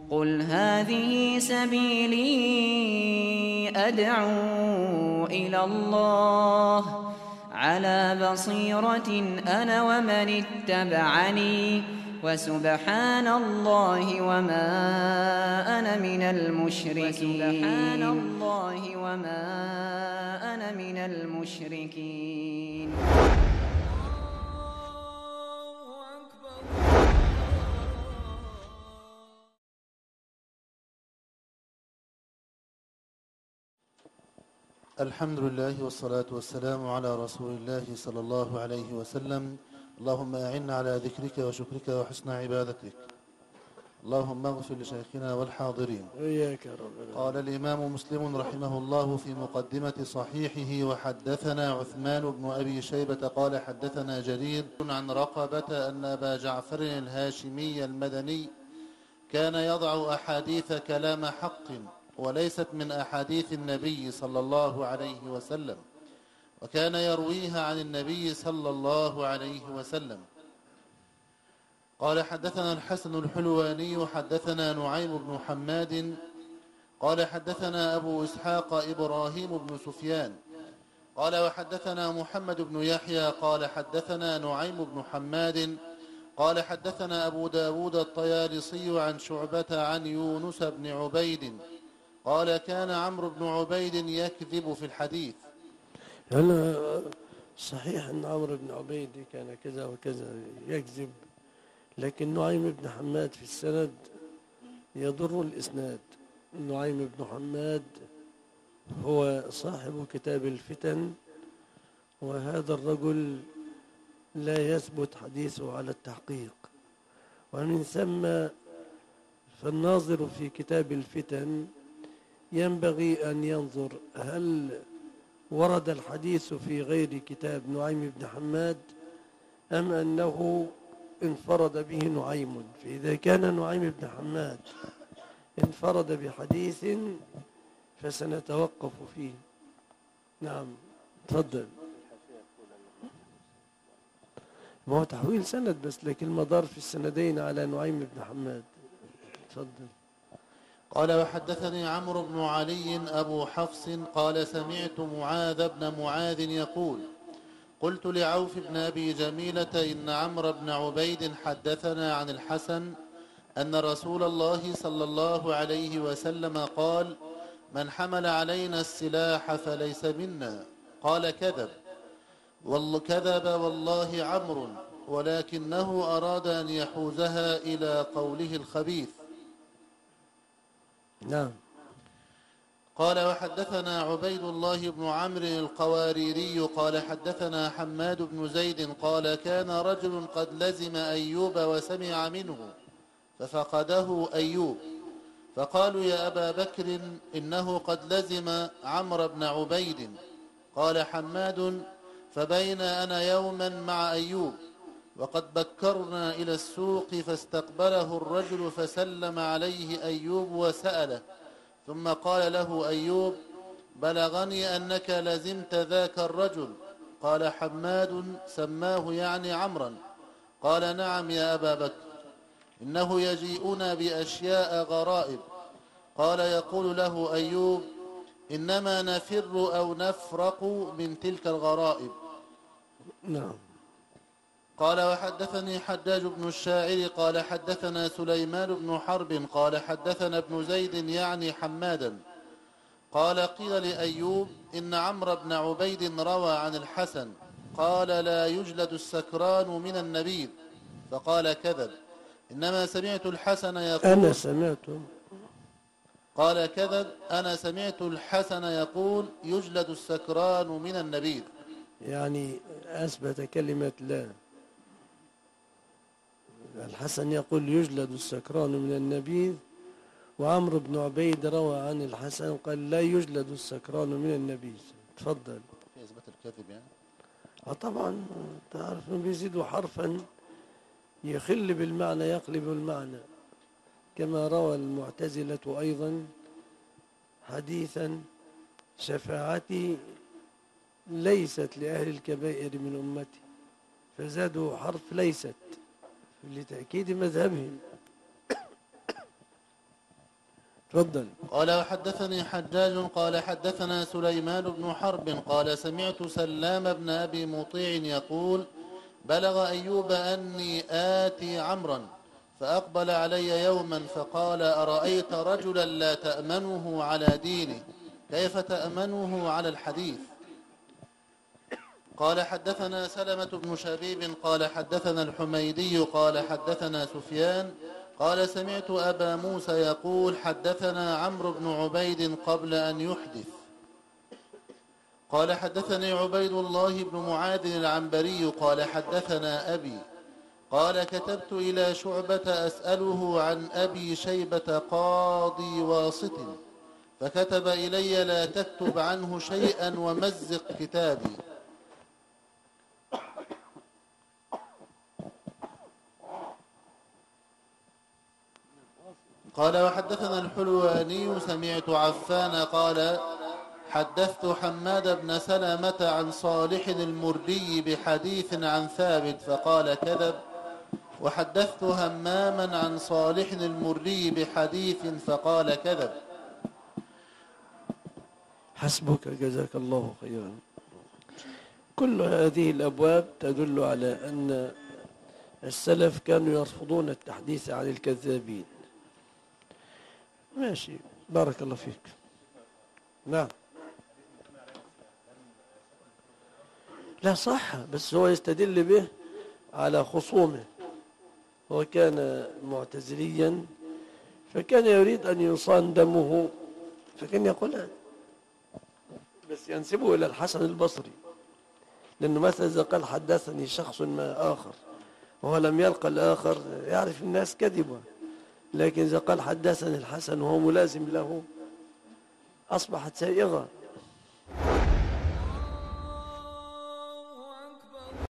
قل هذه سبيلي أدعو إلى الله على بصيرة أنا ومن اتبعني وسبحان الله وما أنا من المشركين. الحمد لله والصلاة والسلام على رسول الله صلى الله عليه وسلم. اللهم أعنا على ذكرك وشكرك وحسن عبادتك. اللهم اغفر لشيخنا والحاضرين. وإياك يا رب. قال الإمام مسلم رحمه الله في مقدمة صحيحه: وحدثنا عثمان بن أبي شيبة قال حدثنا جرير عن رقبة أن أبا جعفر الهاشمي المدني كان يضع أحاديث كلام حق وليست من أحاديث النبي صلى الله عليه وسلم، وكان يرويها عن النبي صلى الله عليه وسلم. قال حدثنا الحسن الحلواني حدثنا نعيم بن حماد قال حدثنا أبو إسحاق إبراهيم بن سفيان قال وحدثنا محمد بن يحيى قال حدثنا نعيم بن حماد قال حدثنا أبو داود الطيالسي عن شعبة عن يونس بن عبيد قال كان عمرو بن عبيد يكذب في الحديث. هل صحيح أن عمرو بن عبيد كان كذا وكذا يكذب، لكن نعيم بن حماد في السند يضر الإسناد. نعيم بن حماد هو صاحب كتاب الفتن، وهذا الرجل لا يثبت حديثه على التحقيق، ومن ثم فالناظر في كتاب الفتن ينبغي أن ينظر هل ورد الحديث في غير كتاب نعيم بن حماد أم أنه انفرد به نعيم. فإذا كان نعيم بن حماد انفرد بحديث فسنتوقف فيه. نعم تفضل. ما هو تحويل سند بس، لكن المدار في السندين على نعيم بن حماد. تفضل. قال وحدثني عمرو بن علي أبو حفص قال سمعت معاذ بن معاذ يقول قلت لعوف بن أبي جميلة إن عمرو بن عبيد حدثنا عن الحسن أن رسول الله صلى الله عليه وسلم قال من حمل علينا السلاح فليس منا. قال كذب والله عمرو، ولكنه أراد أن يحوزها إلى قوله الخبيث. نعم. قال وحدثنا عبيد الله بن عمرو القواريري قال حدثنا حماد بن زيد قال كان رجل قد لزم أيوب وسمع منه ففقده أيوب، فقالوا يا أبا بكر إنه قد لزم عمرو بن عبيد. قال حماد فبين أنا يوما مع أيوب وقد بكرنا إلى السوق فاستقبله الرجل فسلم عليه أيوب وسأله، ثم قال له أيوب بلغني أنك لزمت ذاك الرجل. قال حماد سماه يعني عمرا. قال نعم يا أبا بكر، إنه يجيئنا بأشياء غرائب. قال يقول له أيوب إنما نفر أو نفرق من تلك الغرائب. نعم. قال وحدثني حجاج بن الشاعر قال حدثنا سليمان بن حرب قال حدثنا ابن زيد يعني حمادا قال قيل لأيوب إن عمرو بن عبيد روى عن الحسن قال لا يجلد السكران من النبيذ، فقال كذب إنما سمعت الحسن يقول أنا سمعت. قال كذب أنا سمعت الحسن يقول يجلد السكران من النبيذ، يعني أثبت كلمة لا. الحسن يقول يجلد السكران من النبيذ، وعمرو بن عبيد روى عن الحسن قال لا يجلد السكران من النبيذ. تفضل. في إثبات الكذب يعني؟ طبعا تعرف انه بيزيدوا حرفا يخل بالمعنى يقلب المعنى، كما روى المعتزلة أيضا حديثا شفاعتي ليست لأهل الكبائر من أمتي، فزادوا حرف ليست لتأكيد مذهبهم. تفضل. قال وحدثني حجاج قال حدثنا سليمان بن حرب قال سمعت سلام بن أبي مطيع يقول بلغ أيوب أني آتي عمرا فأقبل علي يوما فقال أرأيت رجلا لا تأمنه على دينه كيف تأمنه على الحديث؟ قال حدثنا سلمة بن شبيب قال حدثنا الحميدي قال حدثنا سفيان قال سمعت أبا موسى يقول حدثنا عمرو بن عبيد قبل أن يحدث قال حدثني عبيد الله بن معاذ العنبري قال حدثنا أبي قال كتبت إلى شعبة أسأله عن أبي شيبة قاضي واسط فكتب إلي لا تكتب عنه شيئا ومزق كتابي. قال وحدثنا الحلواني سمعت عفان قال حدثت حماد بن سلمة عن صالح المردي بحديث عن ثابت فقال كذب وحدثت هماما عن صالح المردي بحديث فقال كذب. حسبك جزاك الله خيرا. كل هذه الأبواب تدل على أن السلف كانوا يرفضون التحديث عن الكذابين. ماشي، بارك الله فيك. نعم، لا صح، بس هو يستدل به على خصومه. هو كان معتزليا فكان يريد أن يصان دمه، فكان يقول بس ينسبه إلى الحسن البصري، لأنه مثلا إذا قال حدثني شخص ما آخر وهو لم يلقى الآخر يعرف الناس كذبا، لكن إذا قال حدثني الحسن وهو ملازم له أصبحت سائغة.